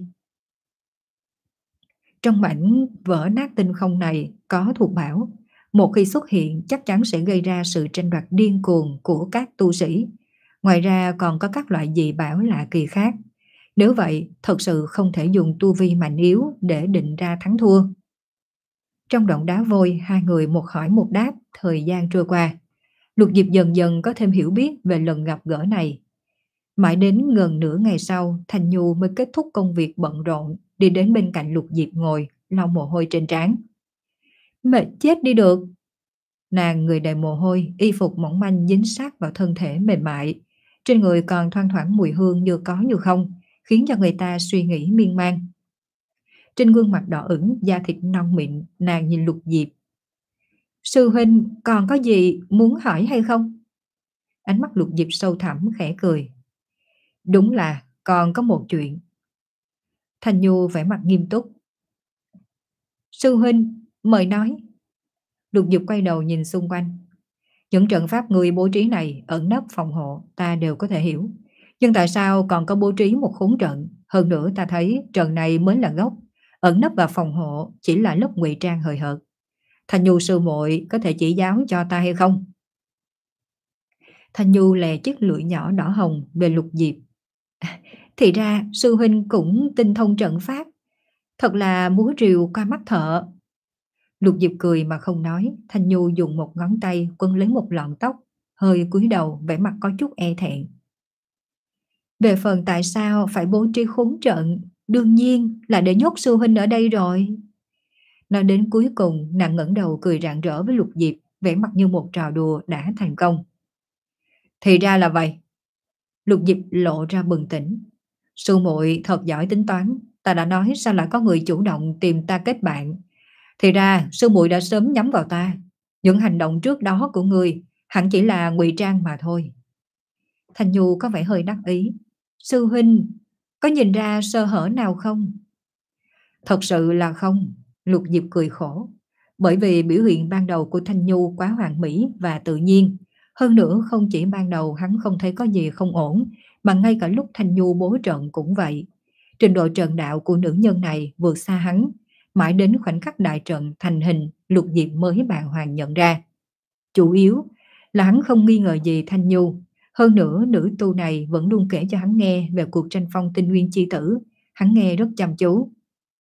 Trong mảnh vỡ nát tinh không này có thuộc bảo. Một khi xuất hiện chắc chắn sẽ gây ra sự tranh đoạt điên cuồng của các tu sĩ. Ngoài ra còn có các loại dị bảo lạ kỳ khác. Nếu vậy, thật sự không thể dùng tu vi mạnh yếu để định ra thắng thua. Trong động đá vôi, hai người một hỏi một đáp, thời gian trôi qua. Lục Diệp dần dần có thêm hiểu biết về lần gặp gỡ này. Mãi đến gần nửa ngày sau, Thanh Nhu mới kết thúc công việc bận rộn, đi đến bên cạnh Lục Diệp ngồi, lau mồ hôi trên trán. Mệt chết đi được. Nàng người đầy mồ hôi, y phục mỏng manh dính sát vào thân thể mềm mại. Trên người còn thoang thoảng mùi hương như có như không, khiến cho người ta suy nghĩ miên man. Trên gương mặt đỏ ửng, da thịt non mịn, nàng nhìn Lục Diệp. Sư huynh còn có gì muốn hỏi hay không? Ánh mắt Lục Diệp sâu thẳm khẽ cười. Đúng là còn có một chuyện. Thanh Nhu vẻ mặt nghiêm túc. Sư huynh, mời nói. Lục Diệp quay đầu nhìn xung quanh. Những trận pháp người bố trí này, ẩn nấp phòng hộ, ta đều có thể hiểu. Nhưng tại sao còn có bố trí một khốn trận? Hơn nữa ta thấy trận này mới là gốc. Ẩn nấp và phòng hộ chỉ là lớp ngụy trang hời hợt. Thanh Nhu sư muội có thể chỉ giáo cho ta hay không? Thanh Nhu lè chiếc lưỡi nhỏ đỏ hồng về Lục Diệp. Thì ra sư huynh cũng tinh thông trận pháp. Thật là múa rìu qua mắt thợ. Lục Diệp cười mà không nói. Thanh Nhu dùng một ngón tay quấn lấy một lọn tóc, hơi cúi đầu vẻ mặt có chút e thẹn. Về phần tại sao phải bố trí khốn trận, đương nhiên là để nhốt sư huynh ở đây rồi. Nói đến cuối cùng, nàng ngẩng đầu cười rạng rỡ với Lục Diệp, vẻ mặt như một trò đùa đã thành công. Thì ra là vậy. Lục Diệp lộ ra bừng tỉnh. Sư muội thật giỏi tính toán, ta đã nói sao lại có người chủ động tìm ta kết bạn. Thì ra sư muội đã sớm nhắm vào ta. Những hành động trước đó của người hẳn chỉ là ngụy trang mà thôi. Thanh Nhu có vẻ hơi đắc ý. Sư huynh, có nhìn ra sơ hở nào không? Thật sự là không. Lục Diệp cười khổ. Bởi vì biểu hiện ban đầu của Thanh Nhu quá hoàn mỹ và tự nhiên. Hơn nữa không chỉ ban đầu hắn không thấy có gì không ổn, mà ngay cả lúc Thanh Nhu bố trận cũng vậy. Trình độ trận đạo của nữ nhân này vượt xa hắn. Mãi đến khoảnh khắc đại trận thành hình, Lục Diệp mới bàng hoàng nhận ra. Chủ yếu là hắn không nghi ngờ gì Thanh Nhu. Hơn nữa nữ tu này vẫn luôn kể cho hắn nghe về cuộc tranh phong tinh nguyên chi tử. Hắn nghe rất chăm chú.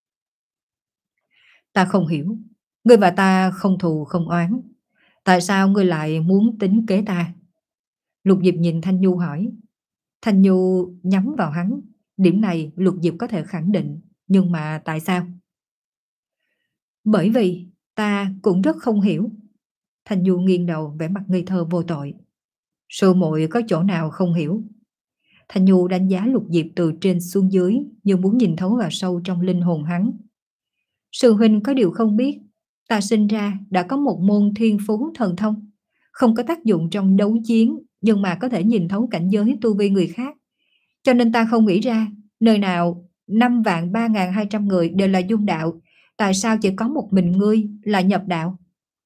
Ta không hiểu. Ngươi và ta không thù không oán. Tại sao ngươi lại muốn tính kế ta? Lục Diệp nhìn Thanh Nhu hỏi. Thanh Nhu nhắm vào hắn. Điểm này Lục Diệp có thể khẳng định. Nhưng mà tại sao? Bởi vì ta cũng rất không hiểu. Thanh Nhu nghiêng đầu vẻ mặt ngây thơ vô tội. Sư muội có chỗ nào không hiểu? Thanh Nhu đánh giá Lục Diệp từ trên xuống dưới, như muốn nhìn thấu vào sâu trong linh hồn hắn. Sư huynh có điều không biết, ta sinh ra đã có một môn thiên phú thần thông, không có tác dụng trong đấu chiến, nhưng mà có thể nhìn thấu cảnh giới tu vi người khác. Cho nên ta không nghĩ ra, nơi nào năm vạn ba ngàn hai trăm người đều là dung đạo, tại sao chỉ có một mình ngươi là nhập đạo?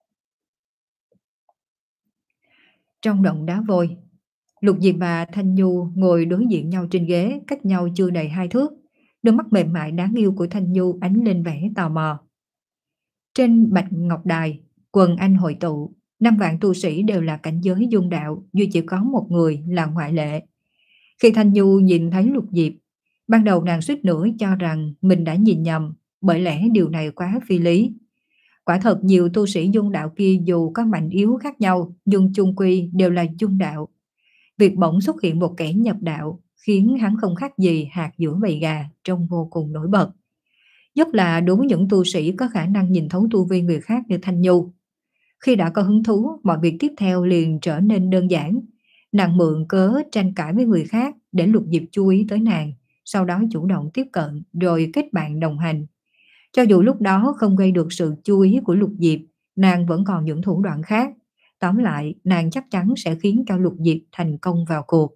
Trong động đá vôi, Lục Diệp và Thanh Nhu ngồi đối diện nhau trên ghế, cách nhau chưa đầy hai thước. Đôi mắt mềm mại đáng yêu của Thanh Nhu ánh lên vẻ tò mò. Trên bạch ngọc đài, quần anh hội tụ, năm vạn tu sĩ đều là cảnh giới dung đạo, duy chỉ có một người là ngoại lệ. Khi Thanh Nhu nhìn thấy Lục Diệp, ban đầu nàng suýt nữa cho rằng mình đã nhìn nhầm, bởi lẽ điều này quá phi lý. Quả thật nhiều tu sĩ dung đạo kia dù có mạnh yếu khác nhau, nhưng chung quy đều là dung đạo. Việc bỗng xuất hiện một kẻ nhập đạo khiến hắn không khác gì hạt giữa bầy gà, trông vô cùng nổi bật. Nhất là đối với những tu sĩ có khả năng nhìn thấu tu vi người khác như Thanh Nhu. Khi đã có hứng thú, mọi việc tiếp theo liền trở nên đơn giản. Nàng mượn cớ tranh cãi với người khác để Lục Diệp chú ý tới nàng, sau đó chủ động tiếp cận rồi kết bạn đồng hành. Cho dù lúc đó không gây được sự chú ý của Lục Diệp, nàng vẫn còn những thủ đoạn khác. Tóm lại, nàng chắc chắn sẽ khiến cho Lục Diệp thành công vào cuộc.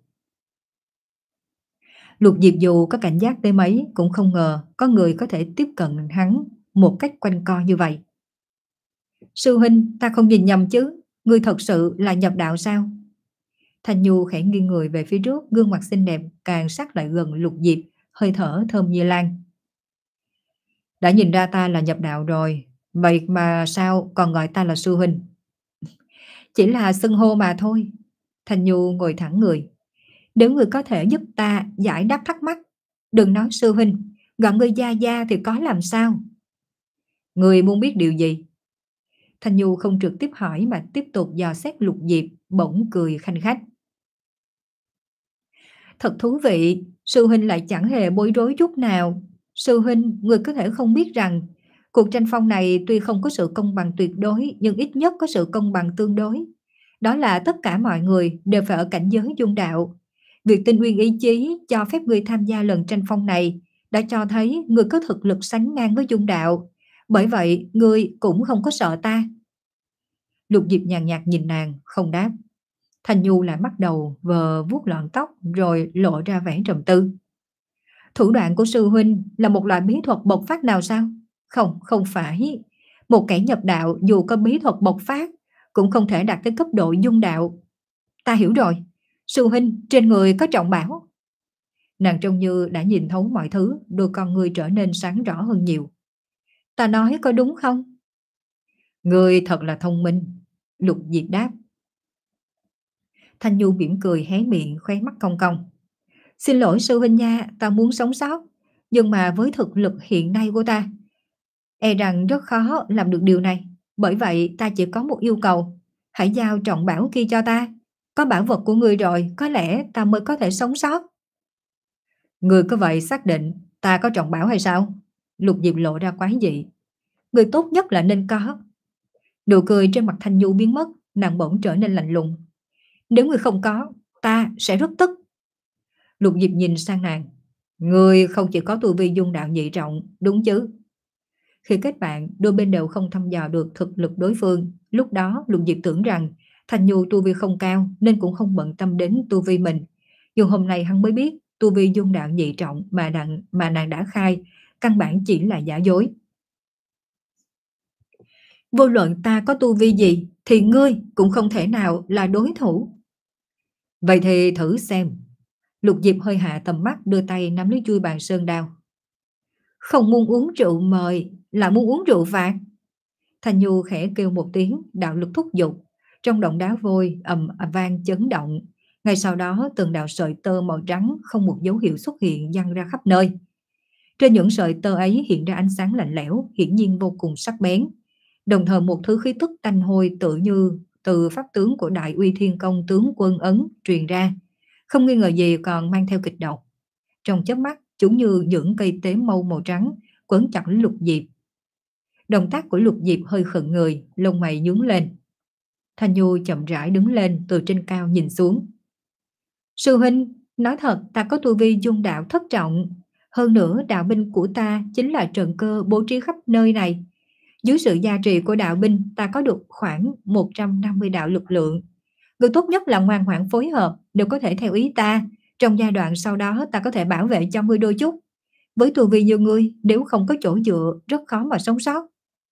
Lục Diệp dù có cảnh giác tới mấy cũng không ngờ có người có thể tiếp cận hắn một cách quanh co như vậy. Sư huynh, ta không nhìn nhầm chứ? Ngươi thật sự là nhập đạo sao? Thanh Nhu khẽ nghiêng người về phía trước, gương mặt xinh đẹp càng sát lại gần Lục Diệp, hơi thở thơm như lan. Đã nhìn ra ta là nhập đạo rồi, vậy mà sao còn gọi ta là sư huynh? Chỉ là xưng hô mà thôi. Thanh Nhu ngồi thẳng người. Nếu người có thể giúp ta giải đáp thắc mắc, đừng nói sư huynh, gọi người gia gia thì có làm sao? Người muốn biết điều gì? Thanh Nhu không trực tiếp hỏi mà tiếp tục dò xét Lục Diệp, bỗng cười khanh khách. Thật thú vị, sư huynh lại chẳng hề bối rối chút nào. Sư huynh, người có thể không biết rằng Cuộc tranh phong này tuy không có sự công bằng tuyệt đối, nhưng ít nhất có sự công bằng tương đối. Đó là tất cả mọi người đều phải ở cảnh giới dung đạo. Việc tinh nguyên ý chí cho phép ngươi tham gia lần tranh phong này đã cho thấy ngươi có thực lực sánh ngang với dung đạo. Bởi vậy, ngươi cũng không có sợ ta. Lục Diệp nhàn nhạt nhìn nàng, không đáp. Thanh Nhu lại bắt đầu vờ vuốt lọn tóc rồi lộ ra vẻ trầm tư. Thủ đoạn của sư huynh là một loại bí thuật bộc phát nào sao? Không, không phải. Một kẻ nhập đạo dù có bí thuật bộc phát cũng không thể đạt tới cấp độ dung đạo. Ta hiểu rồi. Sư huynh trên người có trọng bảo. Nàng trông như đã nhìn thấu mọi thứ, đôi con ngươi trở nên sáng rõ hơn nhiều. Ta nói có đúng không? Ngươi thật là thông minh. Lục Diệp đáp. Thanh Nhu mỉm cười hé miệng, khóe mắt cong cong. Xin lỗi sư huynh nha, ta muốn sống sót. Nhưng mà với thực lực hiện nay của ta, e rằng rất khó làm được điều này. Bởi vậy ta chỉ có một yêu cầu. Hãy giao trọng bảo kia cho ta. Có bảo vật của ngươi rồi, có lẽ ta mới có thể sống sót. Ngươi có vậy xác định ta có trọng bảo hay sao? Lục Diệp lộ ra quái dị. Ngươi tốt nhất là nên có. Nụ cười trên mặt Thanh Nhu biến mất, nàng bỗng trở nên lạnh lùng. Nếu ngươi không có, ta sẽ rất tức. Lục Diệp nhìn sang nàng. Ngươi không chỉ có tu vi dung đạo nhị trọng, đúng chứ? Khi kết bạn, đôi bên đều không thăm dò được thực lực đối phương. Lúc đó Lục Diệp tưởng rằng Thanh Nhu tu vi không cao nên cũng không bận tâm đến tu vi mình. Nhưng hôm nay hắn mới biết tu vi dung đạo nhị trọng mà nàng, mà nàng đã khai căn bản chỉ là giả dối. Vô luận ta có tu vi gì thì ngươi cũng không thể nào là đối thủ. Vậy thì thử xem. Lục Diệp hơi hạ tầm mắt, đưa tay nắm lấy chuôi bàn sơn đao. Không muốn uống rượu mời, là muốn uống rượu phạt. Thanh Nhu khẽ kêu một tiếng, đạo lực thúc giục. Trong động đá vôi ầm vang chấn động. Ngay sau đó từng đạo sợi tơ màu trắng không một dấu hiệu xuất hiện văng ra khắp nơi. Trên những sợi tơ ấy hiện ra ánh sáng lạnh lẽo, hiển nhiên vô cùng sắc bén. Đồng thời một thứ khí tức tanh hôi tự như từ pháp tướng của Đại Uy Thiên Công tướng quân Ấn truyền ra. Không nghi ngờ gì còn mang theo kịch độc. Trong chớp mắt, chúng như những cây tế mâu màu trắng quấn chặt lấy Lục Diệp. Động tác của Lục Diệp hơi khựng người, lông mày nhướng lên. Thanh Nhu chậm rãi đứng lên từ trên cao nhìn xuống. Sư huynh, nói thật ta có tu vi dung đạo thất trọng. Hơn nữa đạo binh của ta chính là trận cơ bố trí khắp nơi này. Dưới sự gia trì của đạo binh ta có được khoảng một trăm năm mươi đạo lực lượng. Người tốt nhất là ngoan ngoãn phối hợp, đều có thể theo ý ta. Trong giai đoạn sau đó ta có thể bảo vệ cho ngươi đôi chút. Với tu vi như ngươi, nếu không có chỗ dựa, rất khó mà sống sót.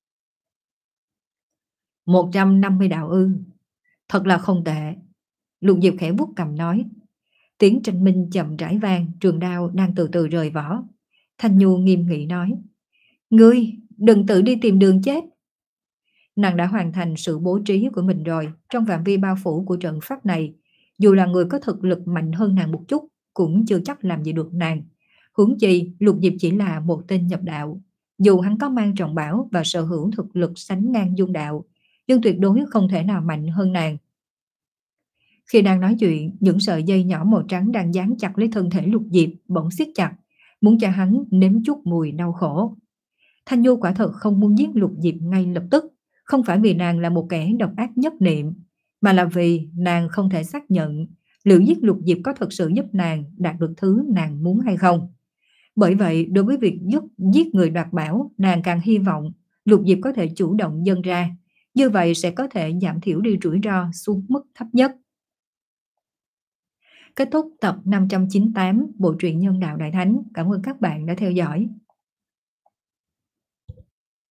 một trăm năm mươi đạo ư. Thật là không tệ. Lục Diệp khẽ vuốt cầm nói. Tiếng tranh minh chậm rãi vang, trường đao đang từ từ rời vỏ. Thanh Nhu nghiêm nghị nói. Ngươi, đừng tự đi tìm đường chết. Nàng đã hoàn thành sự bố trí của mình rồi. Trong phạm vi bao phủ của trận pháp này, dù là người có thực lực mạnh hơn nàng một chút, cũng chưa chắc làm gì được nàng. Huống chi, Lục Diệp chỉ là một tên nhập đạo. Dù hắn có mang trọng bảo và sở hữu thực lực sánh ngang dung đạo, nhưng tuyệt đối không thể nào mạnh hơn nàng. Khi đang nói chuyện, những sợi dây nhỏ màu trắng đang dán chặt lấy thân thể Lục Diệp bỗng siết chặt, muốn cho hắn nếm chút mùi đau khổ. Thanh Nhu quả thật không muốn giết Lục Diệp ngay lập tức, không phải vì nàng là một kẻ độc ác nhất niệm, mà là vì nàng không thể xác nhận liệu giết Lục Diệp có thật sự giúp nàng đạt được thứ nàng muốn hay không. Bởi vậy, đối với việc giúp giết người đoạt bảo, nàng càng hy vọng Lục Diệp có thể chủ động dâng ra, như vậy sẽ có thể giảm thiểu đi rủi ro xuống mức thấp nhất. Kết thúc tập năm trăm chín mươi tám Bộ truyện Nhân Đạo Đại Thánh. Cảm ơn các bạn đã theo dõi.